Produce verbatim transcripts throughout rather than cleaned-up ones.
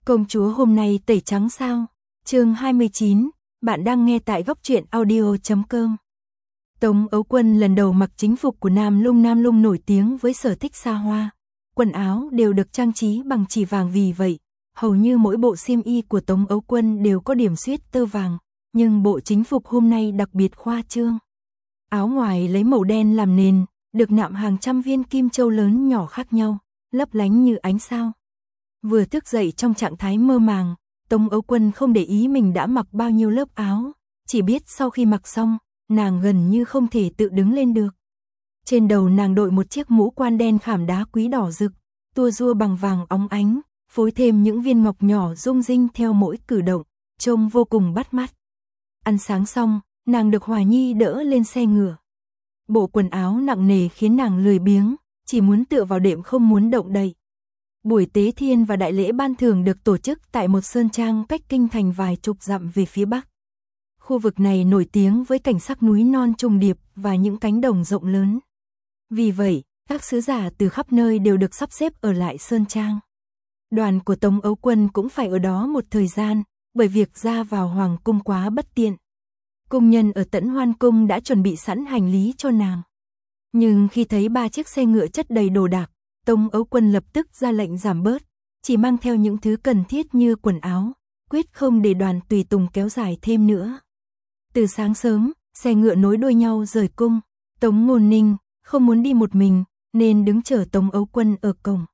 Công chúa hôm nay tẩy trắng sao? Chương hai mươi chín, bạn đang nghe tại góc truyện audio chấm com. Tống Ấu Quân lần đầu mặc chính phục của Nam Lung. Nam Lung nổi tiếng với sở thích xa hoa, quần áo đều được trang trí bằng chỉ vàng, vì vậy, hầu như mỗi bộ xiêm y của Tống Ấu Quân đều có điểm xuyết tơ vàng, nhưng bộ chính phục hôm nay đặc biệt khoa trương. Áo ngoài lấy màu đen làm nền, được nạm hàng trăm viên kim châu lớn nhỏ khác nhau, lấp lánh như ánh sao. Vừa thức dậy trong trạng thái mơ màng, Tống Ấu Quân không để ý mình đã mặc bao nhiêu lớp áo, chỉ biết sau khi mặc xong, nàng gần như không thể tự đứng lên được. Trên đầu nàng đội một chiếc mũ quan đen khảm đá quý đỏ rực, tua rua bằng vàng óng ánh, phối thêm những viên ngọc nhỏ rung rinh theo mỗi cử động, trông vô cùng bắt mắt. Ăn sáng xong, nàng được Hòa Nhi đỡ lên xe ngựa. Bộ quần áo nặng nề khiến nàng lười biếng, chỉ muốn tựa vào đệm không muốn động đậy. Buổi tế thiên và đại lễ ban thưởng được tổ chức tại một sơn trang cách kinh thành vài chục dặm về phía bắc. Khu vực này nổi tiếng với cảnh sắc núi non trùng điệp và những cánh đồng rộng lớn. Vì vậy, các sứ giả từ khắp nơi đều được sắp xếp ở lại sơn trang. Đoàn của Tống Ấu Quân cũng phải ở đó một thời gian, bởi việc ra vào hoàng cung quá bất tiện. Cung nhân ở Tẫn Hoan cung đã chuẩn bị sẵn hành lý cho nàng. Nhưng khi thấy ba chiếc xe ngựa chất đầy đồ đạc, Tống Ấu Quân lập tức ra lệnh giảm bớt, chỉ mang theo những thứ cần thiết như quần áo, quyết không để đoàn tùy tùng kéo dài thêm nữa. Từ sáng sớm, xe ngựa nối đuôi nhau rời cung, Tống Ngôn Ninh không muốn đi một mình, nên đứng chờ Tống Ấu Quân ở cổng.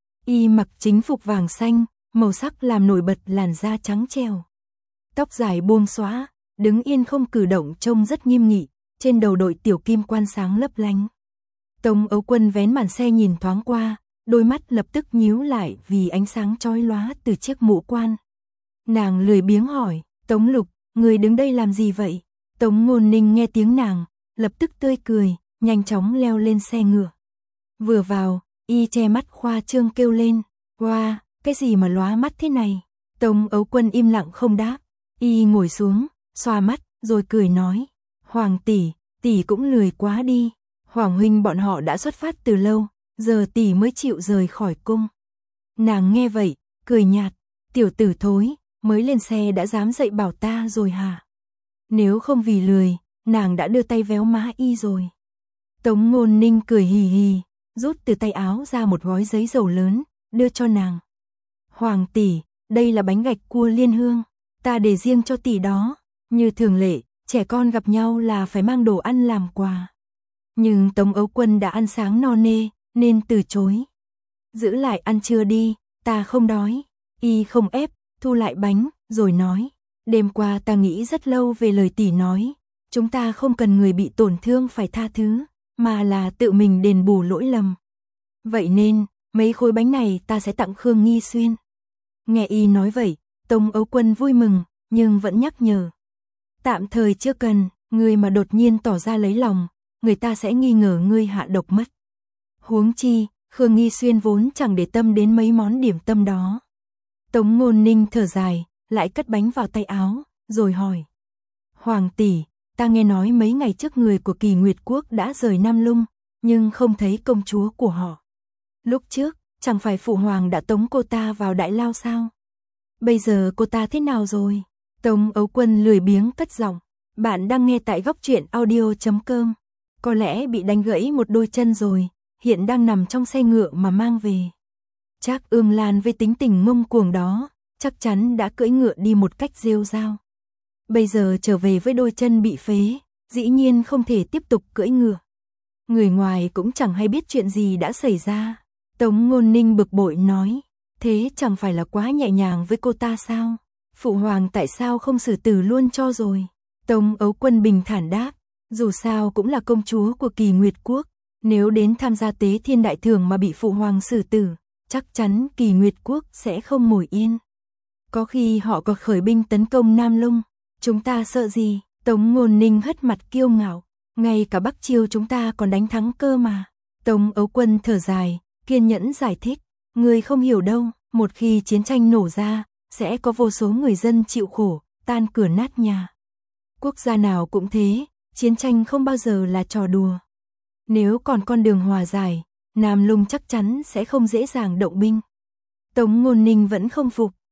Y mặc chính phục vàng xanh, màu sắc làm nổi bật làn da trắng trẻo. Tóc dài buông xõa, đứng yên không cử động trông rất nghiêm nghị, trên đầu đội tiểu kim quan sáng lấp lánh. Tống Ấu Quân vén màn xe nhìn thoáng qua, đôi mắt lập tức nhíu lại vì ánh sáng chói lóa từ chiếc mũ quan. Nàng lười biếng hỏi, Tống Lục, người đứng đây làm gì vậy? Tống Ngôn Ninh nghe tiếng nàng, lập tức tươi cười, nhanh chóng leo lên xe ngựa. Vừa vào, y che mắt khoa trương kêu lên, wow, cái gì mà lóa mắt thế này? Tống Ấu Quân im lặng không đáp, y ngồi xuống, xoa mắt, rồi cười nói, Hoàng tỷ, tỷ cũng lười quá đi. Hoàng huynh bọn họ đã xuất phát từ lâu, giờ tỷ mới chịu rời khỏi cung. Nàng nghe vậy, cười nhạt, tiểu tử thối, mới lên xe đã dám dậy bảo ta rồi hả? Nếu không vì lười, nàng đã đưa tay véo má y rồi. Tống Ngôn Ninh cười hì hì, rút từ tay áo ra một gói giấy dầu lớn, đưa cho nàng. Hoàng tỷ, đây là bánh gạch cua liên hương, ta để riêng cho tỷ đó. Như thường lệ, trẻ con gặp nhau là phải mang đồ ăn làm quà. Nhưng Tống Ấu Quân đã ăn sáng no nê, nên từ chối. Giữ lại ăn trưa đi, ta không đói. Y không ép, thu lại bánh, rồi nói, đêm qua ta nghĩ rất lâu về lời tỷ nói. Chúng ta không cần người bị tổn thương phải tha thứ, mà là tự mình đền bù lỗi lầm. Vậy nên, mấy khối bánh này ta sẽ tặng Khương Nghi Xuyên. Nghe y nói vậy, Tống Ấu Quân vui mừng, nhưng vẫn nhắc nhở. Tạm thời chưa cần, người mà đột nhiên tỏ ra lấy lòng, người ta sẽ nghi ngờ ngươi hạ độc mất. Huống chi, Khương Nghi Xuyên vốn chẳng để tâm đến mấy món điểm tâm đó. Tống Ngôn Ninh thở dài, lại cất bánh vào tay áo, rồi hỏi. Hoàng tỷ, ta nghe nói mấy ngày trước người của Kỳ Nguyệt Quốc đã rời Nam Lung, nhưng không thấy công chúa của họ. Lúc trước, chẳng phải phụ hoàng đã tống cô ta vào đại lao sao? Bây giờ cô ta thế nào rồi? Tống Ấu Quân lười biếng cất giọng. Bạn đang nghe tại góc truyện audio chấm com. Có lẽ bị đánh gãy một đôi chân rồi, hiện đang nằm trong xe ngựa mà mang về. Trác Ương Lan với tính tình ngông cuồng đó, chắc chắn đã cưỡi ngựa đi một cách rêu rao. Bây giờ trở về với đôi chân bị phế, dĩ nhiên không thể tiếp tục cưỡi ngựa. Người ngoài cũng chẳng hay biết chuyện gì đã xảy ra. Tống Ngôn Ninh bực bội nói, thế chẳng phải là quá nhẹ nhàng với cô ta sao? Phụ hoàng tại sao không xử tử luôn cho rồi? Tống Ấu Quân bình thản đáp, dù sao cũng là công chúa của Kỳ Nguyệt Quốc, nếu đến tham gia tế thiên đại thưởng mà bị phụ hoàng xử tử, chắc chắn Kỳ Nguyệt Quốc sẽ không ngồi yên. Có khi họ có khởi binh tấn công Nam Lung, chúng ta sợ gì? Tống Ngôn Ninh hất mặt kiêu ngạo, ngay cả Bắc Chiêu chúng ta còn đánh thắng cơ mà. Tống Ấu Quân thở dài, kiên nhẫn giải thích, người không hiểu đâu, một khi chiến tranh nổ ra, sẽ có vô số người dân chịu khổ, tan cửa nát nhà. Quốc gia nào cũng thế, chiến tranh không bao giờ là trò đùa. Nếu còn con đường hòa giải, Nam Lung chắc chắn sẽ không dễ dàng động binh. Tống Ngôn Ninh vẫn không phục,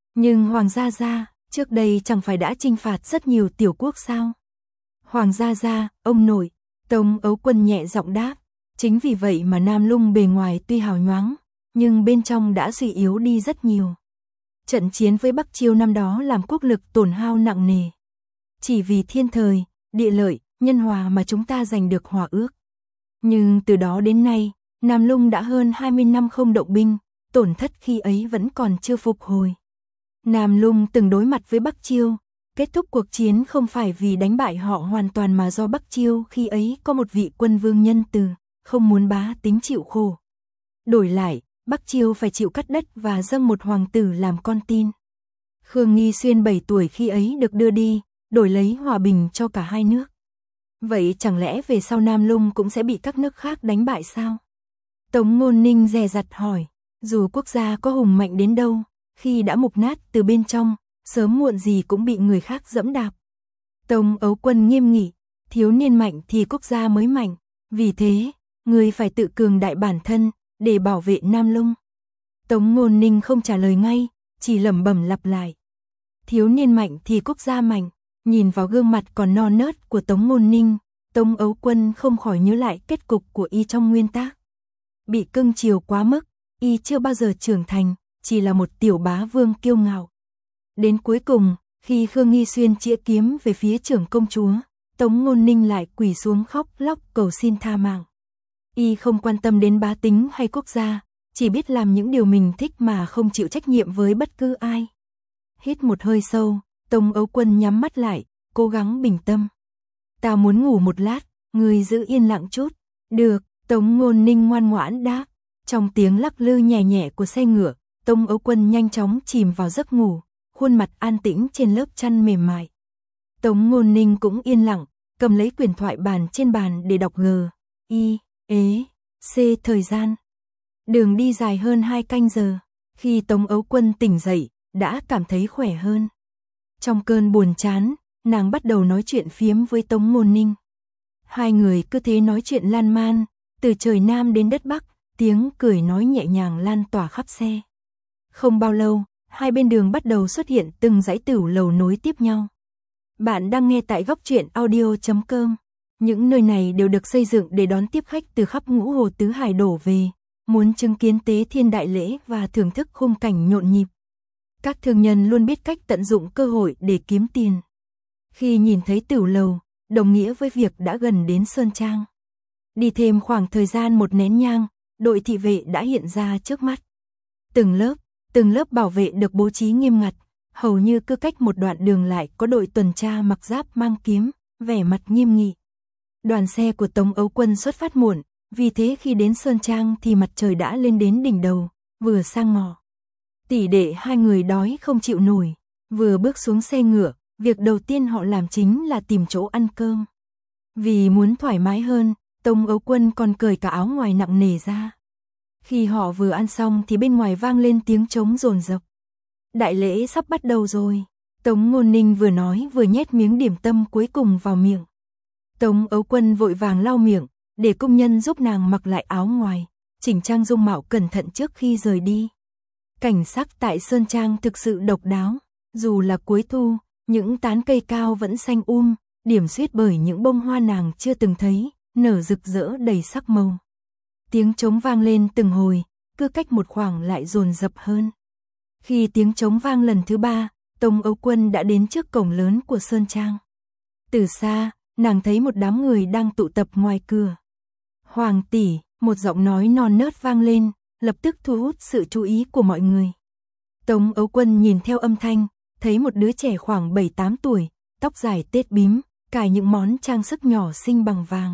Nhưng Hoàng gia gia, trước đây chẳng phải đã chinh phạt rất nhiều tiểu quốc sao? Hoàng gia gia, ông nội, Tống Ấu Quân nhẹ giọng đáp, chính vì vậy mà Nam Lung bề ngoài tuy hào nhoáng, nhưng bên trong đã suy yếu đi rất nhiều. Trận chiến với Bắc Chiêu năm đó làm quốc lực tổn hao nặng nề. Chỉ vì thiên thời, địa lợi, nhân hòa mà chúng ta giành được hòa ước. Nhưng từ đó đến nay, Nam Lung đã hơn hai mươi năm không động binh, tổn thất khi ấy vẫn còn chưa phục hồi. Nam Lung từng đối mặt với Bắc Chiêu, kết thúc cuộc chiến không phải vì đánh bại họ hoàn toàn mà do Bắc Chiêu khi ấy có một vị quân vương nhân từ, không muốn bá tính chịu khổ. Đổi lại, Bắc Chiêu phải chịu cắt đất và dâng một hoàng tử làm con tin. Khương Nghi Xuyên bảy tuổi khi ấy được đưa đi, đổi lấy hòa bình cho cả hai nước. Vậy chẳng lẽ về sau Nam Lung cũng sẽ bị các nước khác đánh bại sao? Tống Ngôn Ninh dè dặt hỏi, dù quốc gia có hùng mạnh đến đâu, khi đã mục nát từ bên trong, sớm muộn gì cũng bị người khác dẫm đạp. Tống Ấu Quân nghiêm nghị, thiếu niên mạnh thì quốc gia mới mạnh, vì thế, người phải tự cường đại bản thân, để bảo vệ Nam Lung. Tống Ngôn Ninh không trả lời ngay, chỉ lẩm bẩm lặp lại. Thiếu niên mạnh thì quốc gia mạnh, nhìn vào gương mặt còn non nớt của Tống Ngôn Ninh, Tống Ấu Quân không khỏi nhớ lại kết cục của y trong nguyên tác. Bị cưng chiều quá mức, y chưa bao giờ trưởng thành, chỉ là một tiểu bá vương kiêu ngạo. Đến cuối cùng, khi Khương Nghi Xuyên chĩa kiếm về phía trưởng công chúa, Tống Ngôn Ninh lại quỳ xuống khóc lóc cầu xin tha mạng. Y không quan tâm đến bá tính hay quốc gia, chỉ biết làm những điều mình thích mà không chịu trách nhiệm với bất cứ ai. Hít một hơi sâu, Tống Ấu Quân nhắm mắt lại, cố gắng bình tâm. Ta muốn ngủ một lát, người giữ yên lặng chút. Được, Tống Ngôn Ninh ngoan ngoãn đáp. Trong tiếng lắc lư nhẹ nhẹ của xe ngựa, Tống Ấu Quân nhanh chóng chìm vào giấc ngủ, khuôn mặt an tĩnh trên lớp chăn mềm mại. Tống Ngôn Ninh cũng yên lặng, cầm lấy quyển thoại bản trên bàn để đọc G, I, ế, C thời gian. Đường đi dài hơn hai canh giờ, khi Tống Ấu Quân tỉnh dậy, đã cảm thấy khỏe hơn. Trong cơn buồn chán, nàng bắt đầu nói chuyện phiếm với Tống Ngôn Ninh. Hai người cứ thế nói chuyện lan man, từ trời Nam đến đất Bắc, tiếng cười nói nhẹ nhàng lan tỏa khắp xe. Không bao lâu, hai bên đường bắt đầu xuất hiện từng dãy tửu lầu nối tiếp nhau. Bạn đang nghe tại góc truyện audio chấm com. Những nơi này đều được xây dựng để đón tiếp khách từ khắp ngũ hồ tứ hải đổ về, muốn chứng kiến tế thiên đại lễ và thưởng thức khung cảnh nhộn nhịp. Các thương nhân luôn biết cách tận dụng cơ hội để kiếm tiền. Khi nhìn thấy tửu lầu, đồng nghĩa với việc đã gần đến Sơn Trang. Đi thêm khoảng thời gian một nén nhang, đội thị vệ đã hiện ra trước mắt. Từng lớp, từng lớp bảo vệ được bố trí nghiêm ngặt, hầu như cứ cách một đoạn đường lại có đội tuần tra mặc giáp mang kiếm, vẻ mặt nghiêm nghị. Đoàn xe của Tống Ấu Quân xuất phát muộn, vì thế khi đến Sơn Trang thì mặt trời đã lên đến đỉnh đầu, vừa sang ngọ. Tỷ đệ hai người đói không chịu nổi, vừa bước xuống xe ngựa, việc đầu tiên họ làm chính là tìm chỗ ăn cơm. Vì muốn thoải mái hơn, Tống Ấu Quân còn cởi cả áo ngoài nặng nề ra. Khi họ vừa ăn xong thì bên ngoài vang lên tiếng trống dồn dập. Đại lễ sắp bắt đầu rồi. Tống Ngôn Ninh vừa nói vừa nhét miếng điểm tâm cuối cùng vào miệng. Tống Ấu Quân vội vàng lau miệng, để công nhân giúp nàng mặc lại áo ngoài, chỉnh trang dung mạo cẩn thận trước khi rời đi. Cảnh sắc tại Sơn Trang thực sự độc đáo, dù là cuối thu, những tán cây cao vẫn xanh um, điểm xuyết bởi những bông hoa nàng chưa từng thấy, nở rực rỡ đầy sắc màu. Tiếng trống vang lên từng hồi, cứ cách một khoảng lại dồn dập hơn. Khi tiếng trống vang lần thứ ba, Tống Ấu Quân đã đến trước cổng lớn của Sơn Trang. Từ xa, nàng thấy một đám người đang tụ tập ngoài cửa. Hoàng tỷ, một giọng nói non nớt vang lên, lập tức thu hút sự chú ý của mọi người. Tống Ấu Quân nhìn theo âm thanh, thấy một đứa trẻ khoảng bảy tám tuổi, tóc dài tết bím, cài những món trang sức nhỏ xinh bằng vàng.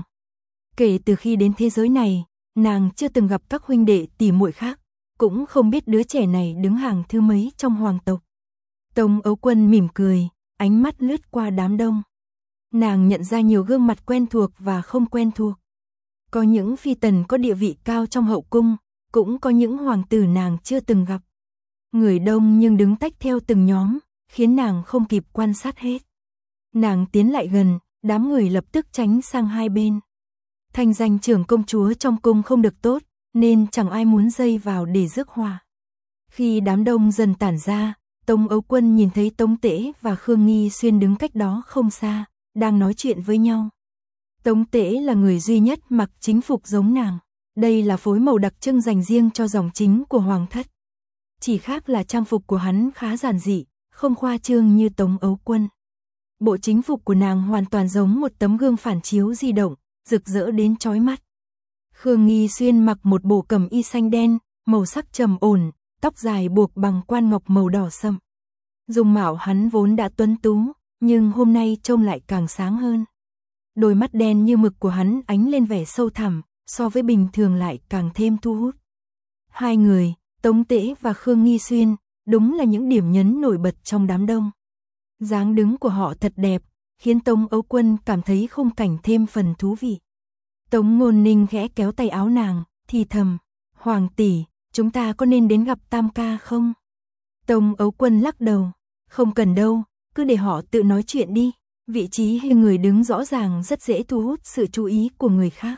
Kể từ khi đến thế giới này, nàng chưa từng gặp các huynh đệ tỷ muội khác, cũng không biết đứa trẻ này đứng hàng thứ mấy trong hoàng tộc. Tống Ấu Quân mỉm cười, ánh mắt lướt qua đám đông. Nàng nhận ra nhiều gương mặt quen thuộc và không quen thuộc. Có những phi tần có địa vị cao trong hậu cung, cũng có những hoàng tử nàng chưa từng gặp. Người đông nhưng đứng tách theo từng nhóm, khiến nàng không kịp quan sát hết. Nàng tiến lại gần, đám người lập tức tránh sang hai bên. Thanh danh trưởng công chúa trong cung không được tốt, nên chẳng ai muốn dây vào để rước họa. Khi đám đông dần tản ra, Tống Ấu Quân nhìn thấy Tống Tễ và Khương Nghi Xuyên đứng cách đó không xa, đang nói chuyện với nhau. Tống Tễ là người duy nhất mặc chính phục giống nàng. Đây là phối màu đặc trưng dành riêng cho dòng chính của Hoàng thất. Chỉ khác là trang phục của hắn khá giản dị, không khoa trương như Tống Ấu Quân. Bộ chính phục của nàng hoàn toàn giống một tấm gương phản chiếu di động, rực rỡ đến chói mắt. Khương Nghi Xuyên mặc một bộ cẩm y xanh đen, màu sắc trầm ổn, tóc dài buộc bằng quan ngọc màu đỏ sậm. Dung mạo hắn vốn đã tuấn tú, nhưng hôm nay trông lại càng sáng hơn. Đôi mắt đen như mực của hắn ánh lên vẻ sâu thẳm, so với bình thường lại càng thêm thu hút. Hai người, Tống Tễ và Khương Nghi Xuyên, đúng là những điểm nhấn nổi bật trong đám đông. Dáng đứng của họ thật đẹp, khiến Tống Ấu Quân cảm thấy khung cảnh thêm phần thú vị. Tống Ngôn Ninh khẽ kéo tay áo nàng, thì thầm, Hoàng tỷ, chúng ta có nên đến gặp Tam ca không? Tống Ấu Quân lắc đầu, không cần đâu, cứ để họ tự nói chuyện đi. Vị trí hay người đứng rõ ràng rất dễ thu hút sự chú ý của người khác.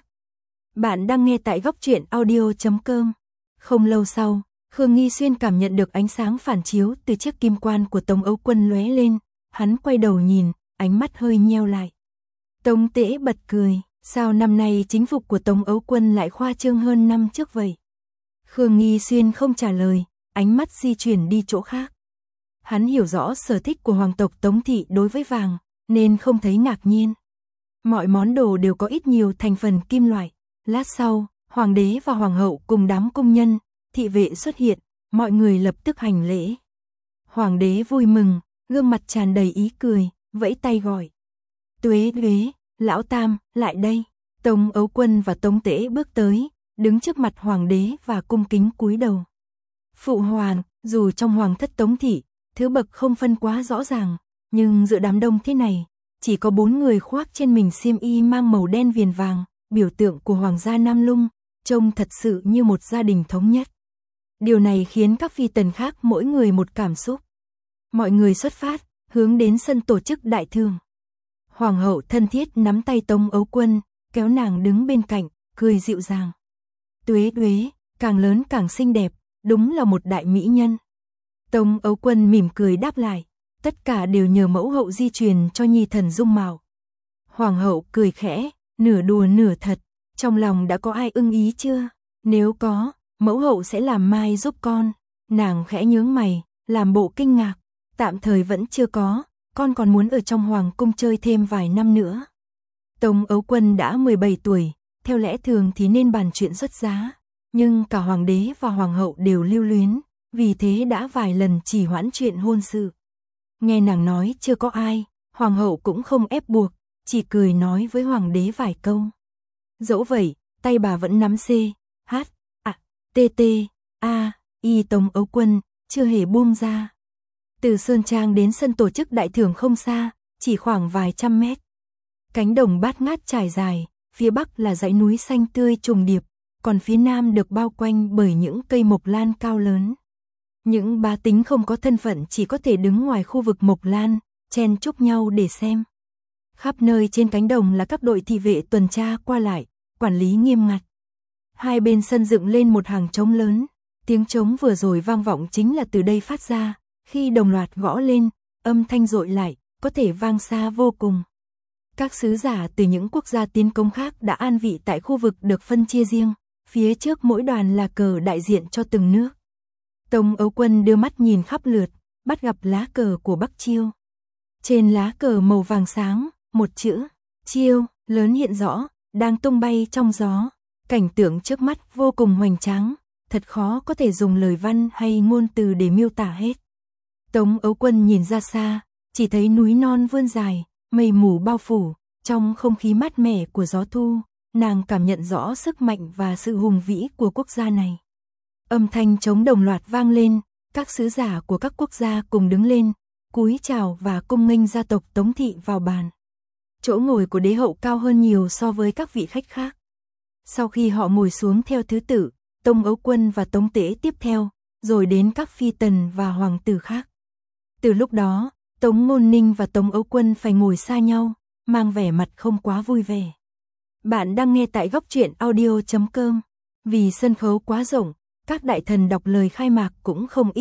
Bạn đang nghe tại góc truyện audio chấm com. Không lâu sau, Khương Nghi Xuyên cảm nhận được ánh sáng phản chiếu từ chiếc kim quan của Tống Ấu Quân lóe lên. Hắn quay đầu nhìn, ánh mắt hơi nheo lại. Tống Tễ bật cười, sao năm nay chính phục của Tống Ấu Quân lại khoa trương hơn năm trước vậy? Khương Nghi Xuyên không trả lời, ánh mắt di chuyển đi chỗ khác. Hắn hiểu rõ sở thích của hoàng tộc Tống thị đối với vàng, nên không thấy ngạc nhiên. Mọi món đồ đều có ít nhiều thành phần kim loại. Lát sau, hoàng đế và hoàng hậu cùng đám công nhân, thị vệ xuất hiện, mọi người lập tức hành lễ. Hoàng đế vui mừng, gương mặt tràn đầy ý cười, vẫy tay gọi. Tuế Tuế, lão Tam, lại đây. Tống Ấu Quân và Tống Tễ bước tới, đứng trước mặt hoàng đế và cung kính cúi đầu. Phụ hoàng, dù trong hoàng thất Tống thị, thứ bậc không phân quá rõ ràng, nhưng giữa đám đông thế này, chỉ có bốn người khoác trên mình xiêm y mang màu đen viền vàng, biểu tượng của hoàng gia Nam Lung, trông thật sự như một gia đình thống nhất. Điều này khiến các phi tần khác mỗi người một cảm xúc. Mọi người xuất phát, hướng đến sân tổ chức đại thường. Hoàng hậu thân thiết nắm tay Tống Ấu Quân, kéo nàng đứng bên cạnh, cười dịu dàng. Tuế Tuế, càng lớn càng xinh đẹp, đúng là một đại mỹ nhân. Tống Ấu Quân mỉm cười đáp lại, tất cả đều nhờ mẫu hậu di truyền cho nhi thần dung mạo. Hoàng hậu cười khẽ, nửa đùa nửa thật, trong lòng đã có ai ưng ý chưa? Nếu có, mẫu hậu sẽ làm mai giúp con. Nàng khẽ nhướng mày, làm bộ kinh ngạc, tạm thời vẫn chưa có, con còn muốn ở trong hoàng cung chơi thêm vài năm nữa. Tống Ấu Quân đã mười bảy tuổi, theo lẽ thường thì nên bàn chuyện xuất giá, nhưng cả hoàng đế và hoàng hậu đều lưu luyến, vì thế đã vài lần trì hoãn chuyện hôn sự. Nghe nàng nói chưa có ai, hoàng hậu cũng không ép buộc, chỉ cười nói với hoàng đế vài câu. Dẫu vậy, tay bà vẫn nắm C, H, A, T T, A, Y Tống Ấu Quân, chưa hề buông ra. Từ Sơn Trang đến sân tổ chức đại thưởng không xa, chỉ khoảng vài trăm mét. Cánh đồng bát ngát trải dài, phía bắc là dãy núi xanh tươi trùng điệp, còn phía nam được bao quanh bởi những cây mộc lan cao lớn. Những bá tính không có thân phận chỉ có thể đứng ngoài khu vực mộc lan, chen chúc nhau để xem. Khắp nơi trên cánh đồng là các đội thị vệ tuần tra qua lại, quản lý nghiêm ngặt. Hai bên sân dựng lên một hàng trống lớn, tiếng trống vừa rồi vang vọng chính là từ đây phát ra, khi đồng loạt gõ lên, âm thanh dội lại, có thể vang xa vô cùng. Các sứ giả từ những quốc gia tiến công khác đã an vị tại khu vực được phân chia riêng, phía trước mỗi đoàn là cờ đại diện cho từng nước. Tống Ấu Quân đưa mắt nhìn khắp lượt, bắt gặp lá cờ của Bắc Chiêu. Trên lá cờ màu vàng sáng, một chữ, Chiêu, lớn hiện rõ, đang tung bay trong gió. Cảnh tượng trước mắt vô cùng hoành tráng, thật khó có thể dùng lời văn hay ngôn từ để miêu tả hết. Tống Ấu Quân nhìn ra xa, chỉ thấy núi non vươn dài, mây mù bao phủ, trong không khí mát mẻ của gió thu, nàng cảm nhận rõ sức mạnh và sự hùng vĩ của quốc gia này. Âm thanh trống đồng loạt vang lên, các sứ giả của các quốc gia cùng đứng lên, cúi chào và cung nghênh gia tộc Tống thị vào bàn. Chỗ ngồi của đế hậu cao hơn nhiều so với các vị khách khác. Sau khi họ ngồi xuống theo thứ tự, Tống Ấu Quân và Tống Tễ tiếp theo, rồi đến các phi tần và hoàng tử khác. Từ lúc đó, Tống Ngôn Ninh và Tống Ấu Quân phải ngồi xa nhau, mang vẻ mặt không quá vui vẻ. Bạn đang nghe tại góc truyện audio chấm com. Vì sân khấu quá rộng, các đại thần đọc lời khai mạc cũng không ít,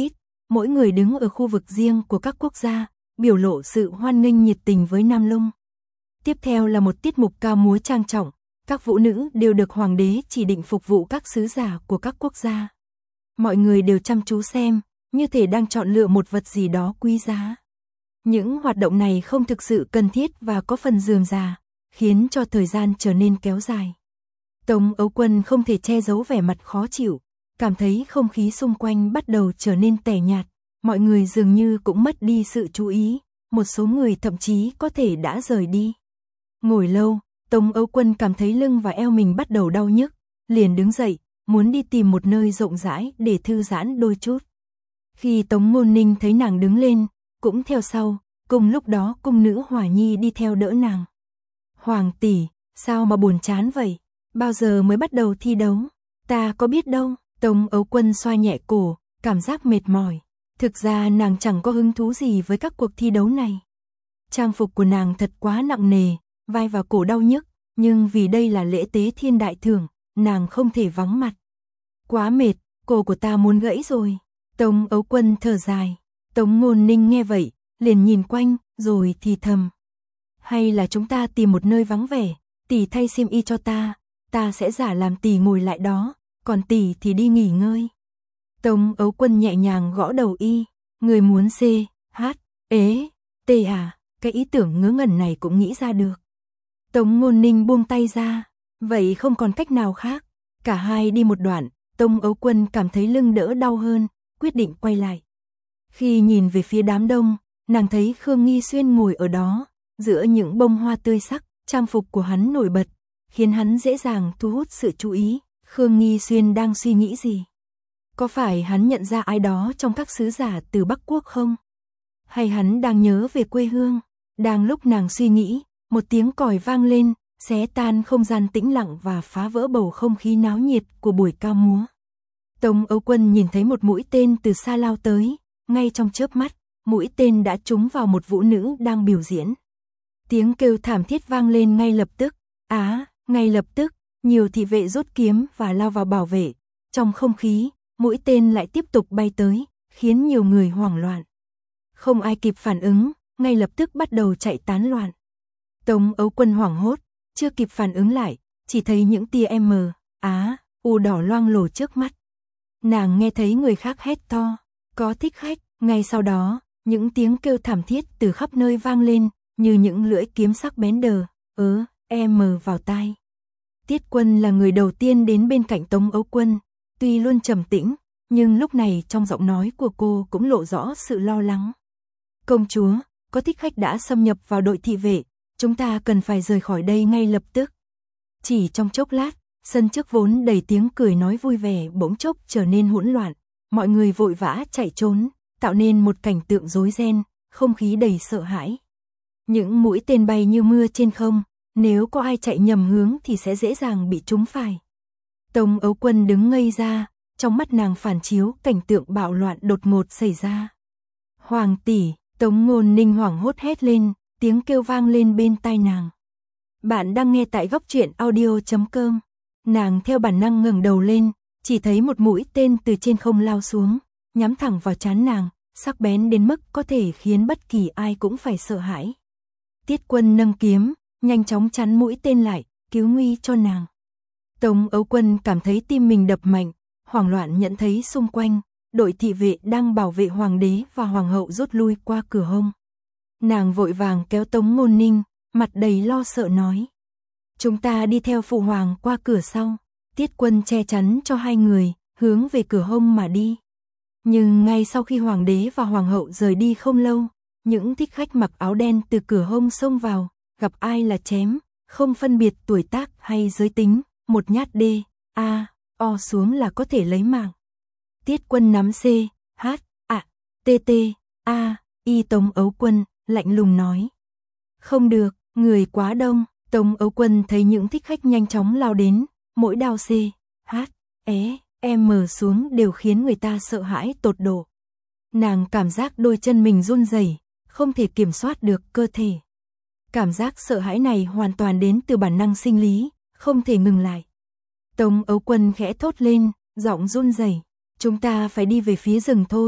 mỗi người đứng ở khu vực riêng của các quốc gia, biểu lộ sự hoan nghênh nhiệt tình với Nam Lung. Tiếp theo là một tiết mục ca múa trang trọng, các vũ nữ đều được hoàng đế chỉ định phục vụ các sứ giả của các quốc gia. Mọi người đều chăm chú xem, như thể đang chọn lựa một vật gì đó quý giá. Những hoạt động này không thực sự cần thiết và có phần rườm rà, khiến cho thời gian trở nên kéo dài. Tống Ấu Quân không thể che giấu vẻ mặt khó chịu, cảm thấy không khí xung quanh bắt đầu trở nên tẻ nhạt, mọi người dường như cũng mất đi sự chú ý, một số người thậm chí có thể đã rời đi. Ngồi lâu, Tống Ấu Quân cảm thấy lưng và eo mình bắt đầu đau nhức, liền đứng dậy, muốn đi tìm một nơi rộng rãi để thư giãn đôi chút. Khi Tống Ngôn Ninh thấy nàng đứng lên, cũng theo sau, cùng lúc đó cung nữ Hỏa Nhi đi theo đỡ nàng. Hoàng tỷ, sao mà buồn chán vậy? Bao giờ mới bắt đầu thi đấu? Ta có biết đâu. Tống Ấu Quân xoa nhẹ cổ, cảm giác mệt mỏi. Thực ra nàng chẳng có hứng thú gì với các cuộc thi đấu này. Trang phục của nàng thật quá nặng nề, vai và cổ đau nhức, nhưng vì đây là lễ tế thiên đại thưởng, nàng không thể vắng mặt. Quá mệt, cổ của ta muốn gãy rồi. Tống Ấu Quân thở dài. Tống Ngôn Ninh nghe vậy, liền nhìn quanh, rồi thì thầm. Hay là chúng ta tìm một nơi vắng vẻ, tỷ thay xiêm y cho ta, ta sẽ giả làm tỷ ngồi lại đó, còn tỷ thì đi nghỉ ngơi. Tống Ấu Quân nhẹ nhàng gõ đầu y, người muốn C, H, ế, T à, cái ý tưởng ngớ ngẩn này cũng nghĩ ra được. Tống Ngôn Ninh buông tay ra, vậy không còn cách nào khác. Cả hai đi một đoạn, Tống Ấu Quân cảm thấy lưng đỡ đau hơn, quyết định quay lại. Khi nhìn về phía đám đông, nàng thấy Khương Nghi Xuyên ngồi ở đó, giữa những bông hoa tươi sắc, trang phục của hắn nổi bật, khiến hắn dễ dàng thu hút sự chú ý. Khương Nghi Xuyên đang suy nghĩ gì? Có phải hắn nhận ra ai đó trong các sứ giả từ Bắc Quốc không? Hay hắn đang nhớ về quê hương? Đang lúc nàng suy nghĩ, một tiếng còi vang lên, xé tan không gian tĩnh lặng và phá vỡ bầu không khí náo nhiệt của buổi ca múa. Tống Ấu Quân nhìn thấy một mũi tên từ xa lao tới, ngay trong chớp mắt, mũi tên đã trúng vào một vũ nữ đang biểu diễn. Tiếng kêu thảm thiết vang lên ngay lập tức, á, ngay lập tức, nhiều thị vệ rút kiếm và lao vào bảo vệ. Trong không khí, mũi tên lại tiếp tục bay tới, khiến nhiều người hoảng loạn. Không ai kịp phản ứng, ngay lập tức bắt đầu chạy tán loạn. Tống Ấu Quân hoảng hốt, chưa kịp phản ứng lại, chỉ thấy những tia M, á, u đỏ loang lổ trước mắt. Nàng nghe thấy người khác hét to, có thích khách, ngay sau đó, những tiếng kêu thảm thiết từ khắp nơi vang lên, như những lưỡi kiếm sắc bén đờ, ớ, M vào tai. Tiết Quân là người đầu tiên đến bên cạnh Tống Ấu Quân, tuy luôn trầm tĩnh, nhưng lúc này trong giọng nói của cô cũng lộ rõ sự lo lắng. Công chúa, có thích khách đã xâm nhập vào đội thị vệ, chúng ta cần phải rời khỏi đây ngay lập tức. Chỉ trong chốc lát, sân trước vốn đầy tiếng cười nói vui vẻ bỗng chốc trở nên hỗn loạn, mọi người vội vã chạy trốn, tạo nên một cảnh tượng rối ren, không khí đầy sợ hãi. Những mũi tên bay như mưa trên không, nếu có ai chạy nhầm hướng thì sẽ dễ dàng bị trúng phải. Tống Ấu Quân đứng ngây ra, trong mắt nàng phản chiếu cảnh tượng bạo loạn đột ngột xảy ra. Hoàng tỷ, Tống Ngôn Ninh hoảng hốt hét lên, tiếng kêu vang lên bên tai nàng. Bạn đang nghe tại góc truyện audio chấm com. Nàng theo bản năng ngẩng đầu lên, chỉ thấy một mũi tên từ trên không lao xuống, nhắm thẳng vào trán nàng, sắc bén đến mức có thể khiến bất kỳ ai cũng phải sợ hãi. Tiết Quân nâng kiếm, nhanh chóng chắn mũi tên lại, cứu nguy cho nàng. Tống Ấu Quân cảm thấy tim mình đập mạnh, hoảng loạn nhận thấy xung quanh, đội thị vệ đang bảo vệ hoàng đế và hoàng hậu rút lui qua cửa hông. Nàng vội vàng kéo Tống Ngôn Ninh, mặt đầy lo sợ nói. Chúng ta đi theo phụ hoàng qua cửa sau. Tiết Quân che chắn cho hai người, hướng về cửa hông mà đi. Nhưng ngay sau khi hoàng đế và hoàng hậu rời đi không lâu, những thích khách mặc áo đen từ cửa hông xông vào, gặp ai là chém, không phân biệt tuổi tác hay giới tính, một nhát D, A, O xuống là có thể lấy mạng. Tiết Quân nắm C, H, A, T T, A, Y. Tống Ấu Quân lạnh lùng nói. Không được, người quá đông. Tống Ấu Quân thấy những thích khách nhanh chóng lao đến, mỗi đao C, H, E, M xuống đều khiến người ta sợ hãi tột độ. Nàng cảm giác đôi chân mình run rẩy, không thể kiểm soát được cơ thể. Cảm giác sợ hãi này hoàn toàn đến từ bản năng sinh lý, không thể ngừng lại. Tống Ấu Quân khẽ thốt lên, giọng run rẩy, chúng ta phải đi về phía rừng thôi,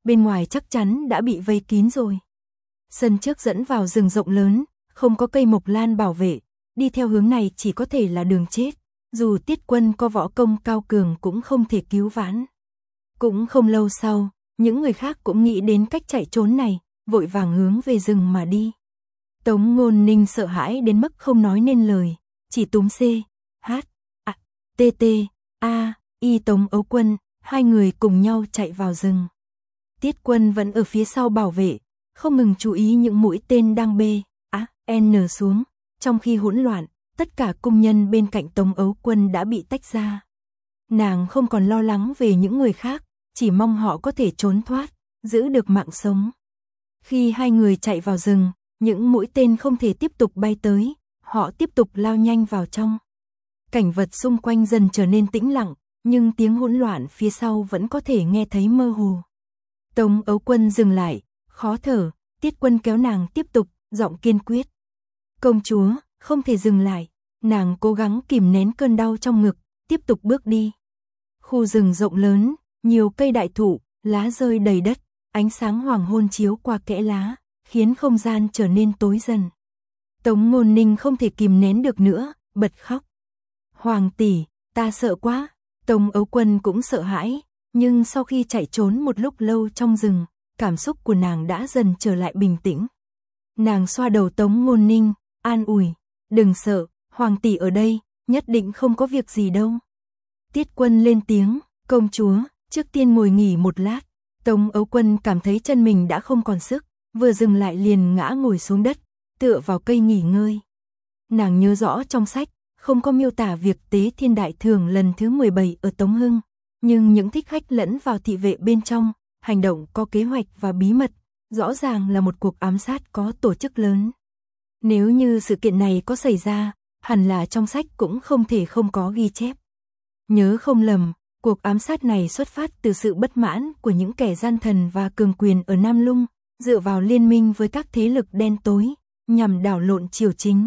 bên ngoài chắc chắn đã bị vây kín rồi. Sân trước dẫn vào rừng rộng lớn, không có cây mộc lan bảo vệ, đi theo hướng này chỉ có thể là đường chết, dù Tiết Quân có võ công cao cường cũng không thể cứu vãn. Cũng không lâu sau, những người khác cũng nghĩ đến cách chạy trốn này, vội vàng hướng về rừng mà đi. Tống Ngôn Ninh sợ hãi đến mức không nói nên lời, chỉ túm C, H, A, T T, A, Y Tống Ấu Quân, hai người cùng nhau chạy vào rừng. Tiết Quân vẫn ở phía sau bảo vệ, không ngừng chú ý những mũi tên đang bê, A, N xuống, trong khi hỗn loạn, tất cả cung nhân bên cạnh Tống Ấu Quân đã bị tách ra. Nàng không còn lo lắng về những người khác, chỉ mong họ có thể trốn thoát, giữ được mạng sống. Khi hai người chạy vào rừng, những mũi tên không thể tiếp tục bay tới, họ tiếp tục lao nhanh vào trong. Cảnh vật xung quanh dần trở nên tĩnh lặng, nhưng tiếng hỗn loạn phía sau vẫn có thể nghe thấy mơ hồ. Tống Ấu Quân dừng lại, khó thở, Tiết Quân kéo nàng tiếp tục, giọng kiên quyết. Công chúa, không thể dừng lại, nàng cố gắng kìm nén cơn đau trong ngực, tiếp tục bước đi. Khu rừng rộng lớn, nhiều cây đại thụ, lá rơi đầy đất, ánh sáng hoàng hôn chiếu qua kẽ lá, khiến không gian trở nên tối dần. Tống Ngôn Ninh không thể kìm nén được nữa, bật khóc. Hoàng tỷ, ta sợ quá. Tống Ấu Quân cũng sợ hãi, nhưng sau khi chạy trốn một lúc lâu trong rừng, cảm xúc của nàng đã dần trở lại bình tĩnh. Nàng xoa đầu Tống Ngôn Ninh, an ủi, đừng sợ, Hoàng tỷ ở đây, nhất định không có việc gì đâu. Tiết Quân lên tiếng, công chúa, trước tiên ngồi nghỉ một lát. Tống Ấu Quân cảm thấy chân mình đã không còn sức, vừa dừng lại liền ngã ngồi xuống đất, tựa vào cây nghỉ ngơi. Nàng nhớ rõ trong sách, không có miêu tả việc tế thiên đại thường lần thứ mười bảy ở Tống Hưng, nhưng những thích khách lẫn vào thị vệ bên trong, hành động có kế hoạch và bí mật, rõ ràng là một cuộc ám sát có tổ chức lớn. Nếu như sự kiện này có xảy ra, hẳn là trong sách cũng không thể không có ghi chép. Nhớ không lầm, cuộc ám sát này xuất phát từ sự bất mãn của những kẻ gian thần và cường quyền ở Nam Lung, dựa vào liên minh với các thế lực đen tối, nhằm đảo lộn triều chính.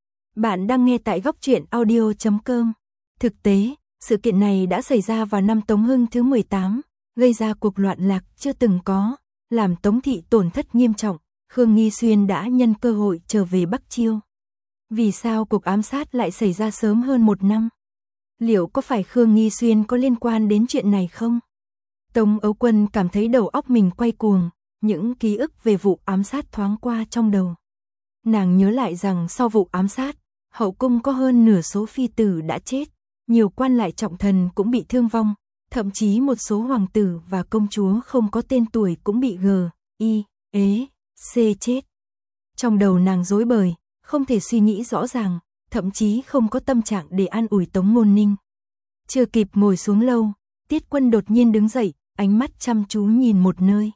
Bạn đang nghe tại góc truyện audio chấm com. Thực tế, sự kiện này đã xảy ra vào năm Tống Hưng thứ mười tám, gây ra cuộc loạn lạc chưa từng có, làm Tống thị tổn thất nghiêm trọng, Khương Nghi Xuyên đã nhân cơ hội trở về Bắc Chiêu. Vì sao cuộc ám sát lại xảy ra sớm hơn một năm? Liệu có phải Khương Nghi Xuyên có liên quan đến chuyện này không? Tống Ấu Quân cảm thấy đầu óc mình quay cuồng, những ký ức về vụ ám sát thoáng qua trong đầu. Nàng nhớ lại rằng sau vụ ám sát, hậu cung có hơn nửa số phi tử đã chết, nhiều quan lại trọng thần cũng bị thương vong, thậm chí một số hoàng tử và công chúa không có tên tuổi cũng bị g, i, ế, c chết. Trong đầu nàng rối bời, không thể suy nghĩ rõ ràng, thậm chí không có tâm trạng để an ủi Tống Ngôn Ninh. Chưa kịp ngồi xuống lâu, Tiết Quân đột nhiên đứng dậy, ánh mắt chăm chú nhìn một nơi.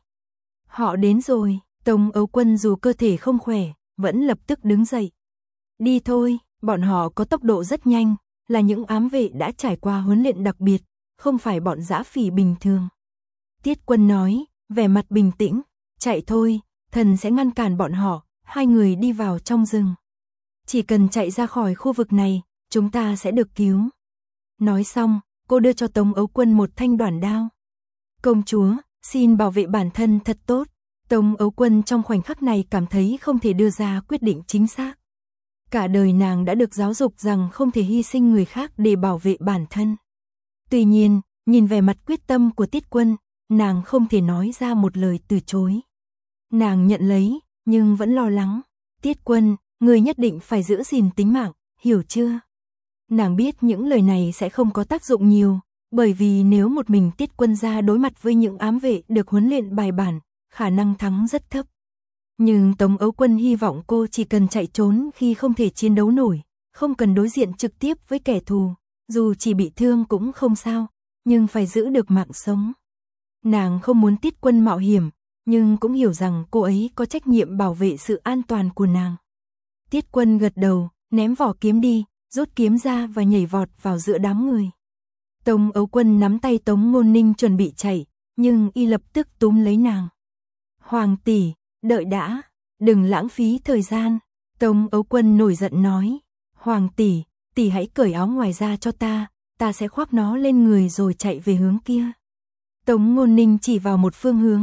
Họ đến rồi. Tống Ấu Quân dù cơ thể không khỏe, vẫn lập tức đứng dậy. Đi thôi, bọn họ có tốc độ rất nhanh, là những ám vệ đã trải qua huấn luyện đặc biệt, không phải bọn dã phỉ bình thường. Tiết Quân nói, vẻ mặt bình tĩnh, chạy thôi, thần sẽ ngăn cản bọn họ. Hai người đi vào trong rừng. Chỉ cần chạy ra khỏi khu vực này, chúng ta sẽ được cứu. Nói xong, cô đưa cho Tống Ấu Quân một thanh đoản đao. Công chúa, xin bảo vệ bản thân thật tốt. Tống Ấu Quân trong khoảnh khắc này cảm thấy không thể đưa ra quyết định chính xác. Cả đời nàng đã được giáo dục rằng không thể hy sinh người khác để bảo vệ bản thân. Tuy nhiên, nhìn vẻ mặt quyết tâm của Tiết Quân, nàng không thể nói ra một lời từ chối. Nàng nhận lấy, nhưng vẫn lo lắng. Tiết Quân, người nhất định phải giữ gìn tính mạng, hiểu chưa? Nàng biết những lời này sẽ không có tác dụng nhiều, bởi vì nếu một mình Tiết Quân ra đối mặt với những ám vệ được huấn luyện bài bản, khả năng thắng rất thấp. Nhưng Tống Ấu Quân hy vọng cô chỉ cần chạy trốn khi không thể chiến đấu nổi, không cần đối diện trực tiếp với kẻ thù, dù chỉ bị thương cũng không sao, nhưng phải giữ được mạng sống. Nàng không muốn Tiết Quân mạo hiểm, nhưng cũng hiểu rằng cô ấy có trách nhiệm bảo vệ sự an toàn của nàng. Tiết Quân gật đầu, ném vỏ kiếm đi, rút kiếm ra và nhảy vọt vào giữa đám người. Tống Ấu Quân nắm tay Tống Ngôn Ninh chuẩn bị chạy, nhưng y lập tức túm lấy nàng. Hoàng tỷ, đợi đã, đừng lãng phí thời gian. Tống Ấu Quân nổi giận nói, Hoàng tỷ, tỷ hãy cởi áo ngoài ra cho ta, ta sẽ khoác nó lên người rồi chạy về hướng kia. Tống Ngôn Ninh chỉ vào một phương hướng,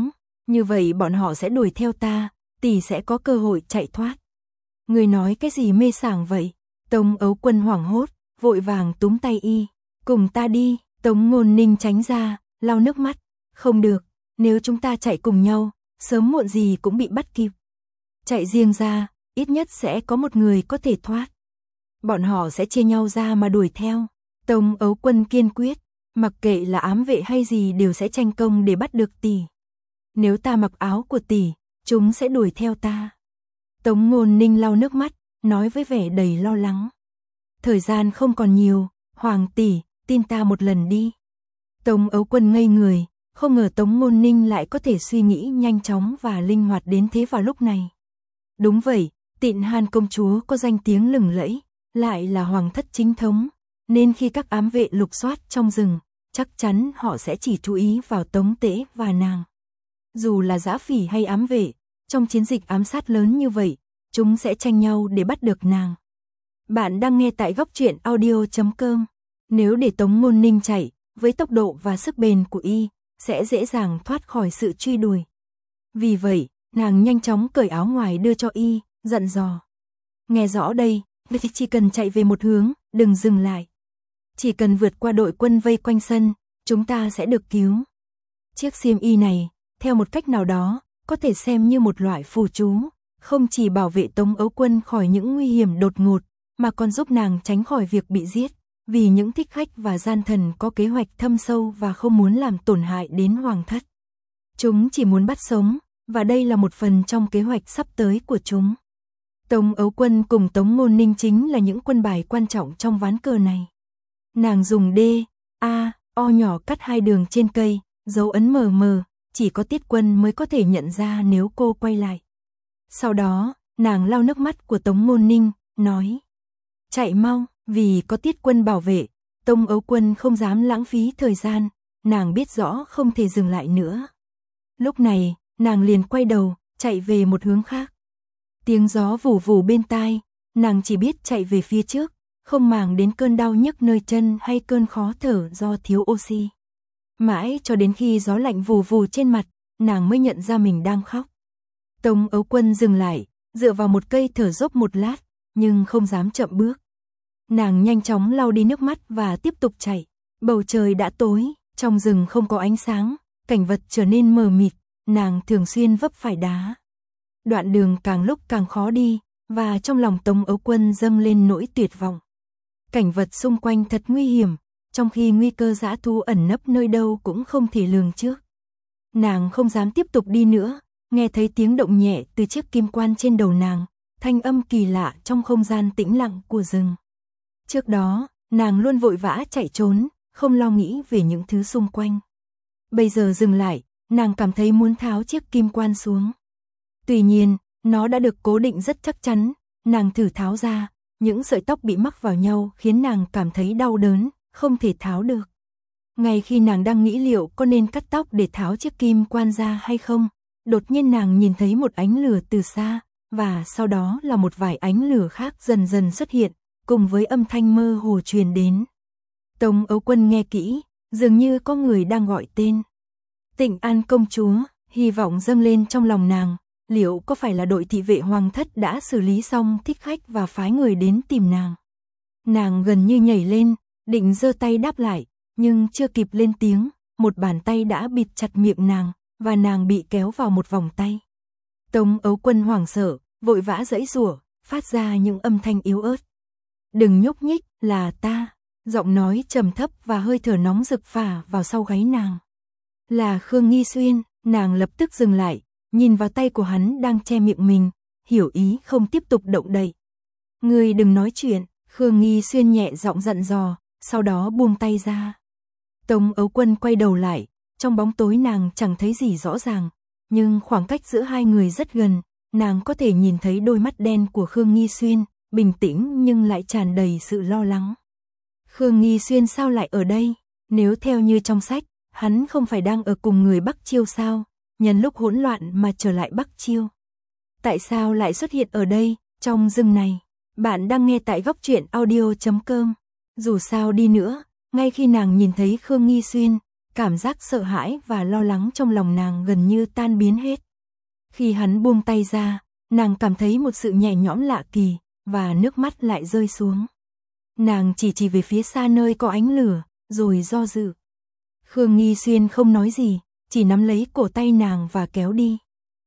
Như vậy bọn họ sẽ đuổi theo ta, tỷ sẽ có cơ hội chạy thoát. Người nói cái gì mê sảng vậy? Tống Ấu Quân hoảng hốt, vội vàng túm tay y. Cùng ta đi. Tống Ngôn Ninh tránh ra, lau nước mắt. Không được, nếu chúng ta chạy cùng nhau, sớm muộn gì cũng bị bắt kịp. Chạy riêng ra, ít nhất sẽ có một người có thể thoát. Bọn họ sẽ chia nhau ra mà đuổi theo. Tống Ấu Quân kiên quyết, mặc kệ là ám vệ hay gì đều sẽ tranh công để bắt được tỷ. Nếu ta mặc áo của tỷ, chúng sẽ đuổi theo ta. Tống Ngôn Ninh lau nước mắt, nói với vẻ đầy lo lắng. Thời gian không còn nhiều, Hoàng tỷ, tin ta một lần đi. Tống Ấu Quân ngây người, không ngờ Tống Ngôn Ninh lại có thể suy nghĩ nhanh chóng và linh hoạt đến thế vào lúc này. Đúng vậy, Tịnh Hàn công chúa có danh tiếng lừng lẫy, lại là hoàng thất chính thống, nên khi các ám vệ lục soát trong rừng, chắc chắn họ sẽ chỉ chú ý vào Tống Tễ và nàng. Dù là dã phỉ hay ám vệ, trong chiến dịch ám sát lớn như vậy, chúng sẽ tranh nhau để bắt được nàng. Bạn đang nghe tại góc truyện audio chấm com. Nếu để Tống Ngôn Ninh chạy, với tốc độ và sức bền của y, sẽ dễ dàng thoát khỏi sự truy đuổi. Vì vậy, nàng nhanh chóng cởi áo ngoài đưa cho y, dặn dò. Nghe rõ đây, vì chỉ cần chạy về một hướng, đừng dừng lại. Chỉ cần vượt qua đội quân vây quanh sân, chúng ta sẽ được cứu. Chiếc xiêm y này, theo một cách nào đó, có thể xem như một loại phù chú, không chỉ bảo vệ Tống Ấu Quân khỏi những nguy hiểm đột ngột, mà còn giúp nàng tránh khỏi việc bị giết, vì những thích khách và gian thần có kế hoạch thâm sâu và không muốn làm tổn hại đến hoàng thất. Chúng chỉ muốn bắt sống, và đây là một phần trong kế hoạch sắp tới của chúng. Tống Ấu Quân cùng Tống Ngôn Ninh chính là những quân bài quan trọng trong ván cờ này. Nàng dùng D, A, O nhỏ cắt hai đường trên cây, dấu ấn mờ mờ, chỉ có Tiết Quân mới có thể nhận ra nếu cô quay lại. Sau đó, nàng lau nước mắt của Tống Ngôn Ninh, nói. Chạy mau, vì có Tiết Quân bảo vệ, Tống Ấu Quân không dám lãng phí thời gian, nàng biết rõ không thể dừng lại nữa. Lúc này, nàng liền quay đầu, chạy về một hướng khác. Tiếng gió vù vù bên tai, nàng chỉ biết chạy về phía trước, không màng đến cơn đau nhức nơi chân hay cơn khó thở do thiếu oxy. Mãi cho đến khi gió lạnh vù vù trên mặt, nàng mới nhận ra mình đang khóc. Tống Ấu Quân dừng lại, dựa vào một cây thở dốc một lát, nhưng không dám chậm bước. Nàng nhanh chóng lau đi nước mắt và tiếp tục chạy. Bầu trời đã tối, trong rừng không có ánh sáng, cảnh vật trở nên mờ mịt, nàng thường xuyên vấp phải đá. Đoạn đường càng lúc càng khó đi, và trong lòng Tống Ấu Quân dâng lên nỗi tuyệt vọng. Cảnh vật xung quanh thật nguy hiểm, trong khi nguy cơ dã thú ẩn nấp nơi đâu cũng không thể lường trước. Nàng không dám tiếp tục đi nữa, nghe thấy tiếng động nhẹ từ chiếc kim quan trên đầu nàng, thanh âm kỳ lạ trong không gian tĩnh lặng của rừng. Trước đó, nàng luôn vội vã chạy trốn, không lo nghĩ về những thứ xung quanh. Bây giờ dừng lại, nàng cảm thấy muốn tháo chiếc kim quan xuống. Tuy nhiên, nó đã được cố định rất chắc chắn, nàng thử tháo ra, những sợi tóc bị mắc vào nhau khiến nàng cảm thấy đau đớn, không thể tháo được. Ngay khi nàng đang nghĩ liệu có nên cắt tóc để tháo chiếc kim quan ra hay không, đột nhiên nàng nhìn thấy một ánh lửa từ xa, và sau đó là một vài ánh lửa khác dần dần xuất hiện, cùng với âm thanh mơ hồ truyền đến. Tống Ấu Quân nghe kỹ, dường như có người đang gọi tên. Tịnh An công chúa, hy vọng dâng lên trong lòng nàng, liệu có phải là đội thị vệ hoàng thất đã xử lý xong thích khách và phái người đến tìm nàng. Nàng gần như nhảy lên, định giơ tay đáp lại, nhưng chưa kịp lên tiếng, một bàn tay đã bịt chặt miệng nàng, và nàng bị kéo vào một vòng tay. Tống Ấu Quân hoảng sợ, vội vã giãy giụa, phát ra những âm thanh yếu ớt. Đừng nhúc nhích, là ta. Giọng nói trầm thấp và hơi thở nóng rực phả vào sau gáy nàng. Là Khương Nghi Xuyên, nàng lập tức dừng lại, nhìn vào tay của hắn đang che miệng mình, hiểu ý không tiếp tục động đậy. Ngươi đừng nói chuyện, Khương Nghi Xuyên nhẹ giọng dặn dò, sau đó buông tay ra. Tống Ấu Quân quay đầu lại, trong bóng tối nàng chẳng thấy gì rõ ràng, nhưng khoảng cách giữa hai người rất gần, nàng có thể nhìn thấy đôi mắt đen của Khương Nghi Xuyên, bình tĩnh nhưng lại tràn đầy sự lo lắng. Khương Nghi Xuyên sao lại ở đây? Nếu theo như trong sách, hắn không phải đang ở cùng người Bắc Chiêu sao? Nhân lúc hỗn loạn mà trở lại Bắc Chiêu. Tại sao lại xuất hiện ở đây, trong rừng này? Bạn đang nghe tại góc truyện audio chấm com. Dù sao đi nữa, ngay khi nàng nhìn thấy Khương Nghi Xuyên, cảm giác sợ hãi và lo lắng trong lòng nàng gần như tan biến hết. Khi hắn buông tay ra, nàng cảm thấy một sự nhẹ nhõm lạ kỳ, và nước mắt lại rơi xuống. Nàng chỉ chỉ về phía xa nơi có ánh lửa, rồi do dự. Khương Nghi Xuyên không nói gì, chỉ nắm lấy cổ tay nàng và kéo đi.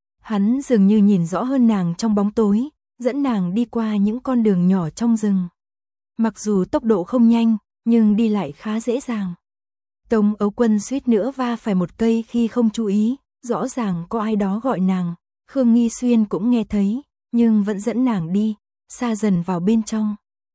Hắn dường như nhìn rõ hơn nàng trong bóng tối, dẫn nàng đi qua những con đường nhỏ trong rừng. Mặc dù tốc độ không nhanh, nhưng đi lại khá dễ dàng. Tống Ấu Quân suýt nữa va phải một cây khi không chú ý, rõ ràng có ai đó gọi nàng. Khương Nghi Xuyên cũng nghe thấy, nhưng vẫn dẫn nàng đi, xa dần vào bên trong.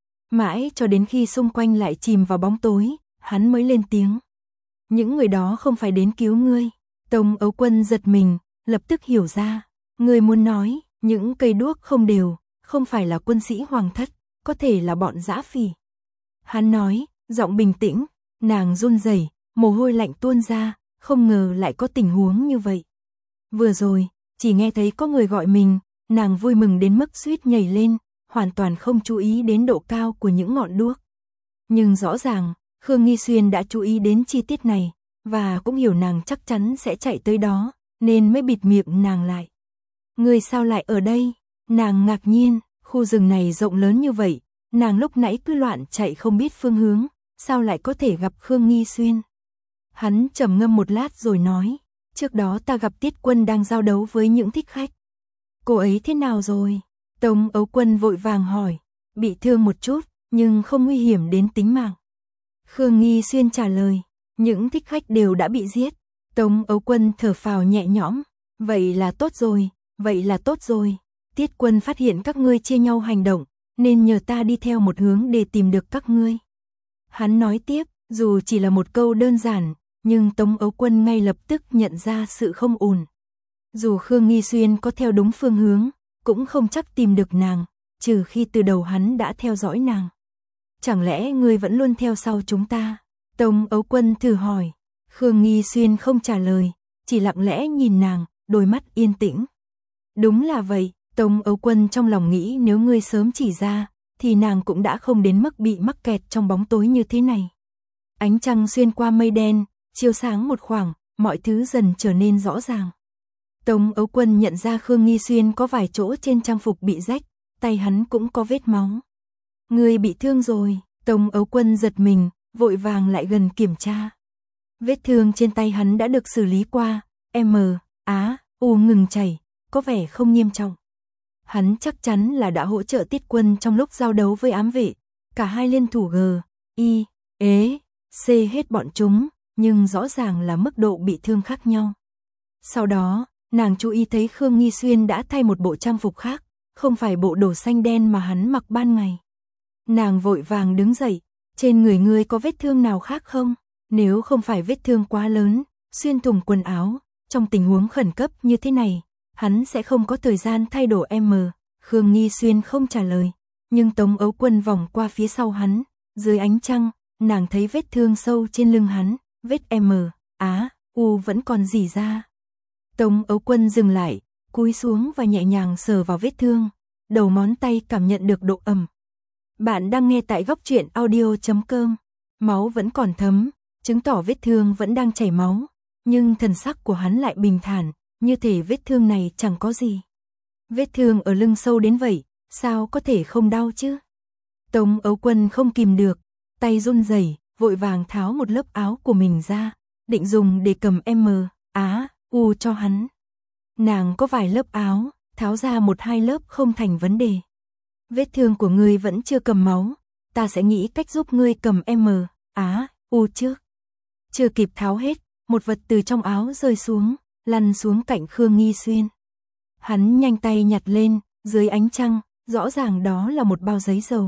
Mãi cho đến khi xung quanh lại chìm vào bóng tối, hắn mới lên tiếng. Những người đó không phải đến cứu ngươi. Tống Ấu Quân giật mình, lập tức hiểu ra. Ngươi muốn nói, những cây đuốc không đều, không phải là quân sĩ hoàng thất, có thể là bọn dã phỉ. Hắn nói, giọng bình tĩnh, nàng run rẩy, mồ hôi lạnh tuôn ra, không ngờ lại có tình huống như vậy. Vừa rồi, chỉ nghe thấy có người gọi mình, nàng vui mừng đến mức suýt nhảy lên, hoàn toàn không chú ý đến độ cao của những ngọn đuốc. Nhưng rõ ràng, Khương Nghi Xuyên đã chú ý đến chi tiết này, và cũng hiểu nàng chắc chắn sẽ chạy tới đó, nên mới bịt miệng nàng lại. Ngươi sao lại ở đây? Nàng ngạc nhiên, khu rừng này rộng lớn như vậy, nàng lúc nãy cứ loạn chạy không biết phương hướng, sao lại có thể gặp Khương Nghi Xuyên? Hắn trầm ngâm một lát rồi nói, trước đó ta gặp Tiết Quân đang giao đấu với những thích khách. Cô ấy thế nào rồi? Tống Ấu Quân vội vàng hỏi, bị thương một chút, nhưng không nguy hiểm đến tính mạng. Khương Nghi Xuyên trả lời, những thích khách đều đã bị giết. Tống Ấu Quân thở phào nhẹ nhõm, vậy là tốt rồi, vậy là tốt rồi. Tiết Quân phát hiện các ngươi chia nhau hành động, nên nhờ ta đi theo một hướng để tìm được các ngươi. Hắn nói tiếp, dù chỉ là một câu đơn giản, nhưng Tống Ấu Quân ngay lập tức nhận ra sự không ổn. Dù Khương Nghi Xuyên có theo đúng phương hướng, cũng không chắc tìm được nàng, trừ khi từ đầu hắn đã theo dõi nàng. Chẳng lẽ ngươi vẫn luôn theo sau chúng ta? Tống Ấu Quân thử hỏi. Khương Nghi Xuyên không trả lời, chỉ lặng lẽ nhìn nàng, đôi mắt yên tĩnh. Đúng là vậy, Tống Ấu Quân trong lòng nghĩ nếu ngươi sớm chỉ ra, thì nàng cũng đã không đến mức bị mắc kẹt trong bóng tối như thế này. Ánh trăng xuyên qua mây đen, chiếu sáng một khoảng, mọi thứ dần trở nên rõ ràng. Tống Ấu Quân nhận ra Khương Nghi Xuyên có vài chỗ trên trang phục bị rách, tay hắn cũng có vết máu. Ngươi bị thương rồi, Tống Ấu Quân giật mình, vội vàng lại gần kiểm tra. Vết thương trên tay hắn đã được xử lý qua, M, Á, U ngừng chảy, có vẻ không nghiêm trọng. Hắn chắc chắn là đã hỗ trợ Tiết Quân trong lúc giao đấu với ám vệ, cả hai liên thủ G, I, ế, C hết bọn chúng, nhưng rõ ràng là mức độ bị thương khác nhau. Sau đó, nàng chú ý thấy Khương Nghi Xuyên đã thay một bộ trang phục khác, không phải bộ đồ xanh đen mà hắn mặc ban ngày. Nàng vội vàng đứng dậy, trên người ngươi có vết thương nào khác không? Nếu không phải vết thương quá lớn, xuyên thủng quần áo, trong tình huống khẩn cấp như thế này, hắn sẽ không có thời gian thay đồ M. Khương Nghi Xuyên không trả lời, nhưng Tống Ấu Quân vòng qua phía sau hắn, dưới ánh trăng, nàng thấy vết thương sâu trên lưng hắn, vết M, Á, U vẫn còn rỉ ra. Tống Ấu Quân dừng lại, cúi xuống và nhẹ nhàng sờ vào vết thương, đầu ngón tay cảm nhận được độ ẩm. Bạn đang nghe tại góc truyện audio chấm com. Máu vẫn còn thấm, chứng tỏ vết thương vẫn đang chảy máu, nhưng thần sắc của hắn lại bình thản, như thể vết thương này chẳng có gì. Vết thương ở lưng sâu đến vậy, sao có thể không đau chứ? Tống Ấu Quân không kìm được, tay run rẩy, vội vàng tháo một lớp áo của mình ra, định dùng để cầm M, Á, U cho hắn. Nàng có vài lớp áo, tháo ra một hai lớp không thành vấn đề. Vết thương của ngươi vẫn chưa cầm máu, ta sẽ nghĩ cách giúp ngươi cầm M, Á, U trước. Chưa kịp tháo hết, một vật từ trong áo rơi xuống, lăn xuống cạnh Khương Nghi Xuyên. Hắn nhanh tay nhặt lên, dưới ánh trăng, rõ ràng đó là một bao giấy dầu.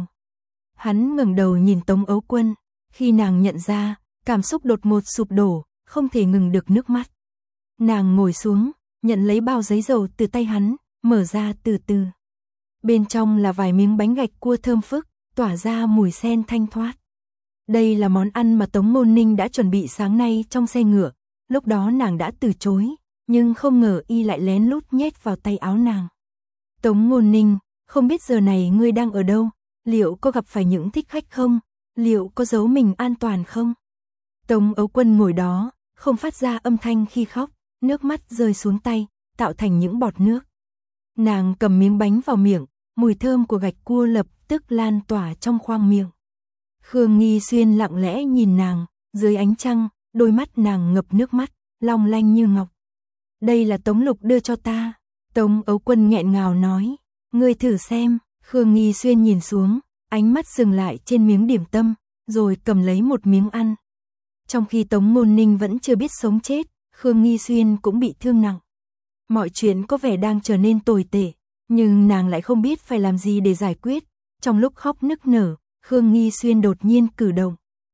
Hắn ngẩng đầu nhìn Tống Ấu Quân, khi nàng nhận ra, cảm xúc đột ngột sụp đổ, không thể ngừng được nước mắt. Nàng ngồi xuống, nhận lấy bao giấy dầu từ tay hắn, mở ra từ từ. Bên trong là vài miếng bánh gạch cua thơm phức, tỏa ra mùi sen thanh thoát. Đây là món ăn mà Tống Môn Ninh đã chuẩn bị sáng nay trong xe ngựa, lúc đó nàng đã từ chối, nhưng không ngờ y lại lén lút nhét vào tay áo nàng. Tống Môn Ninh, không biết giờ này ngươi đang ở đâu, liệu có gặp phải những thích khách không, liệu có giấu mình an toàn không? Tống Ấu Quân ngồi đó, không phát ra âm thanh khi khóc, nước mắt rơi xuống tay, tạo thành những bọt nước. Nàng cầm miếng bánh vào miệng, mùi thơm của gạch cua lập tức lan tỏa trong khoang miệng. Khương Nghi Xuyên lặng lẽ nhìn nàng, dưới ánh trăng, đôi mắt nàng ngập nước mắt, long lanh như ngọc. Đây là Tống Lục đưa cho ta. Tống Ấu Quân nghẹn ngào nói, ngươi thử xem. Khương Nghi Xuyên nhìn xuống, ánh mắt dừng lại trên miếng điểm tâm, rồi cầm lấy một miếng ăn. Trong khi Tống Ngôn Ninh vẫn chưa biết sống chết, Khương Nghi Xuyên cũng bị thương nặng. Mọi chuyện có vẻ đang trở nên tồi tệ, nhưng nàng lại không biết phải làm gì để giải quyết. Trong lúc khóc nức nở, Khương Nghi Xuyên đột nhiên cử động.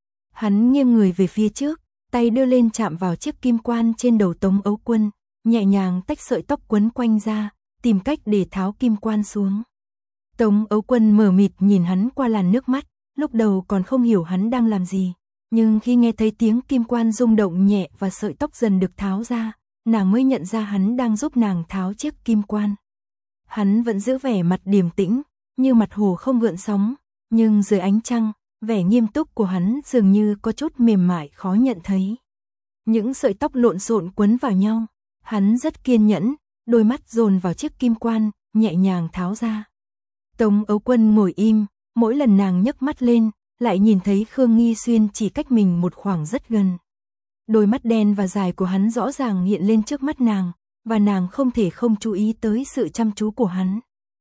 Hắn nghiêng người về phía trước, tay đưa lên chạm vào chiếc kim quan trên đầu Tống Ấu Quân, nhẹ nhàng tách sợi tóc quấn quanh ra, tìm cách để tháo kim quan xuống. Tống Ấu Quân mờ mịt nhìn hắn qua làn nước mắt, lúc đầu còn không hiểu hắn đang làm gì, nhưng khi nghe thấy tiếng kim quan rung động nhẹ và sợi tóc dần được tháo ra, nàng mới nhận ra hắn đang giúp nàng tháo chiếc kim quan. Hắn vẫn giữ vẻ mặt điềm tĩnh, như mặt hồ không gợn sóng, nhưng dưới ánh trăng, vẻ nghiêm túc của hắn dường như có chút mềm mại khó nhận thấy. Những sợi tóc lộn xộn quấn vào nhau, hắn rất kiên nhẫn, đôi mắt dồn vào chiếc kim quan, nhẹ nhàng tháo ra. Tống Ấu Quân ngồi im, mỗi lần nàng nhấc mắt lên, lại nhìn thấy Khương Nghi Xuyên chỉ cách mình một khoảng rất gần. Đôi mắt đen và dài của hắn rõ ràng hiện lên trước mắt nàng, và nàng không thể không chú ý tới sự chăm chú của hắn.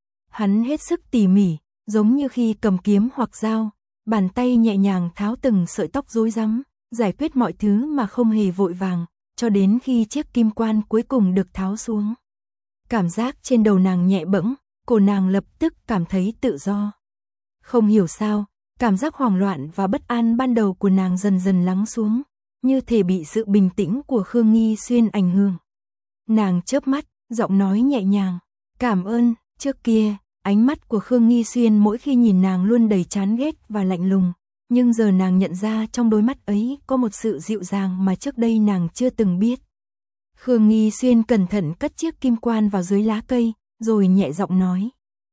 Hắn hết sức tỉ mỉ, giống như khi cầm kiếm hoặc dao, bàn tay nhẹ nhàng tháo từng sợi tóc rối rắm, giải quyết mọi thứ mà không hề vội vàng, cho đến khi chiếc kim quan cuối cùng được tháo xuống. Cảm giác trên đầu nàng nhẹ bẫng, cổ nàng lập tức cảm thấy tự do. Không hiểu sao, cảm giác hoảng loạn và bất an ban đầu của nàng dần dần lắng xuống, như thể bị sự bình tĩnh của Khương Nghi Xuyên ảnh hưởng. Nàng chớp mắt, giọng nói nhẹ nhàng, cảm ơn. Trước kia, ánh mắt của Khương Nghi Xuyên mỗi khi nhìn nàng luôn đầy chán ghét và lạnh lùng, nhưng giờ nàng nhận ra trong đôi mắt ấy có một sự dịu dàng mà trước đây nàng chưa từng biết. Khương Nghi Xuyên cẩn thận cất chiếc kim quan vào dưới lá cây, rồi nhẹ giọng nói.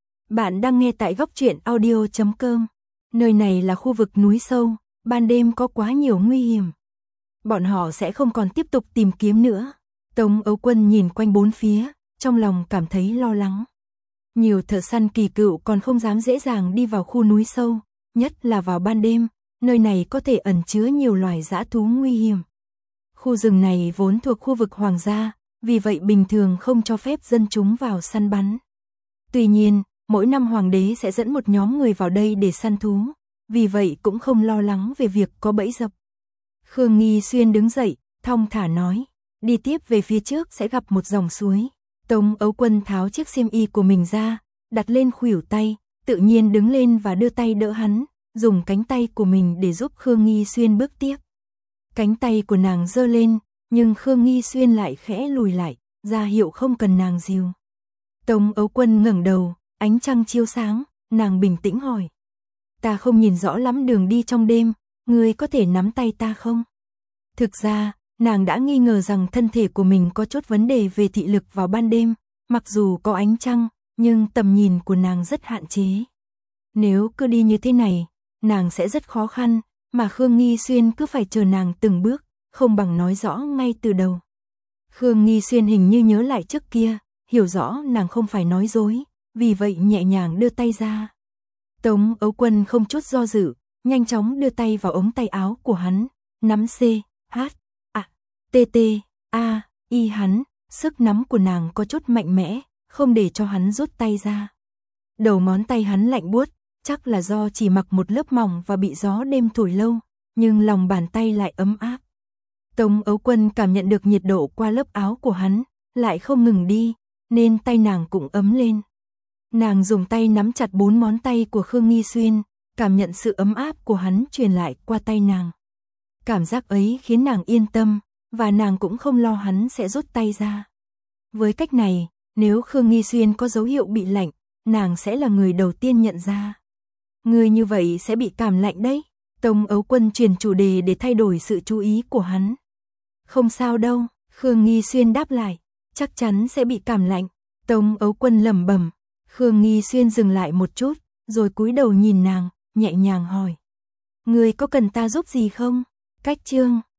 Bạn đang nghe tại góc truyện audio chấm com. Nơi này là khu vực núi sâu, ban đêm có quá nhiều nguy hiểm. Bọn họ sẽ không còn tiếp tục tìm kiếm nữa. Tống Ấu Quân nhìn quanh bốn phía, trong lòng cảm thấy lo lắng. Nhiều thợ săn kỳ cựu còn không dám dễ dàng đi vào khu núi sâu, nhất là vào ban đêm, nơi này có thể ẩn chứa nhiều loài dã thú nguy hiểm. Khu rừng này vốn thuộc khu vực hoàng gia, vì vậy bình thường không cho phép dân chúng vào săn bắn. Tuy nhiên, mỗi năm hoàng đế sẽ dẫn một nhóm người vào đây để săn thú, vì vậy cũng không lo lắng về việc có bẫy dập. Khương Nghi Xuyên đứng dậy, thong thả nói, đi tiếp về phía trước sẽ gặp một dòng suối. Tống Ấu Quân tháo chiếc xiêm y của mình ra, đặt lên khuỷu tay, tự nhiên đứng lên và đưa tay đỡ hắn, dùng cánh tay của mình để giúp Khương Nghi Xuyên bước tiếp. Cánh tay của nàng giơ lên, nhưng Khương Nghi Xuyên lại khẽ lùi lại, ra hiệu không cần nàng dìu. Tống Ấu Quân ngẩng đầu, ánh trăng chiếu sáng, nàng bình tĩnh hỏi. Ta không nhìn rõ lắm đường đi trong đêm, ngươi có thể nắm tay ta không? Thực ra, nàng đã nghi ngờ rằng thân thể của mình có chút vấn đề về thị lực vào ban đêm, mặc dù có ánh trăng, nhưng tầm nhìn của nàng rất hạn chế. Nếu cứ đi như thế này, nàng sẽ rất khó khăn, mà Khương Nghi Xuyên cứ phải chờ nàng từng bước, không bằng nói rõ ngay từ đầu. Khương Nghi Xuyên hình như nhớ lại trước kia, hiểu rõ nàng không phải nói dối, vì vậy nhẹ nhàng đưa tay ra. Tống Ấu Quân không chút do dự, nhanh chóng đưa tay vào ống tay áo của hắn, nắm C, H, A, T, T, A, I hắn, sức nắm của nàng có chút mạnh mẽ, không để cho hắn rút tay ra. Đầu ngón tay hắn lạnh buốt, chắc là do chỉ mặc một lớp mỏng và bị gió đêm thổi lâu, nhưng lòng bàn tay lại ấm áp. Tống Ấu Quân cảm nhận được nhiệt độ qua lớp áo của hắn, lại không ngừng đi, nên tay nàng cũng ấm lên. Nàng dùng tay nắm chặt bốn ngón tay của Khương Nghi Xuyên, cảm nhận sự ấm áp của hắn truyền lại qua tay nàng. Cảm giác ấy khiến nàng yên tâm, và nàng cũng không lo hắn sẽ rút tay ra. Với cách này, nếu Khương Nghi Xuyên có dấu hiệu bị lạnh, nàng sẽ là người đầu tiên nhận ra. Người như vậy sẽ bị cảm lạnh đấy. Tống Ấu Quân chuyển chủ đề để thay đổi sự chú ý của hắn. Không sao đâu, Khương Nghi Xuyên đáp lại, chắc chắn sẽ bị cảm lạnh. Tống Ấu Quân lẩm bẩm. Khương Nghi Xuyên dừng lại một chút, rồi cúi đầu nhìn nàng, nhẹ nhàng hỏi. Người có cần ta giúp gì không? Cách chương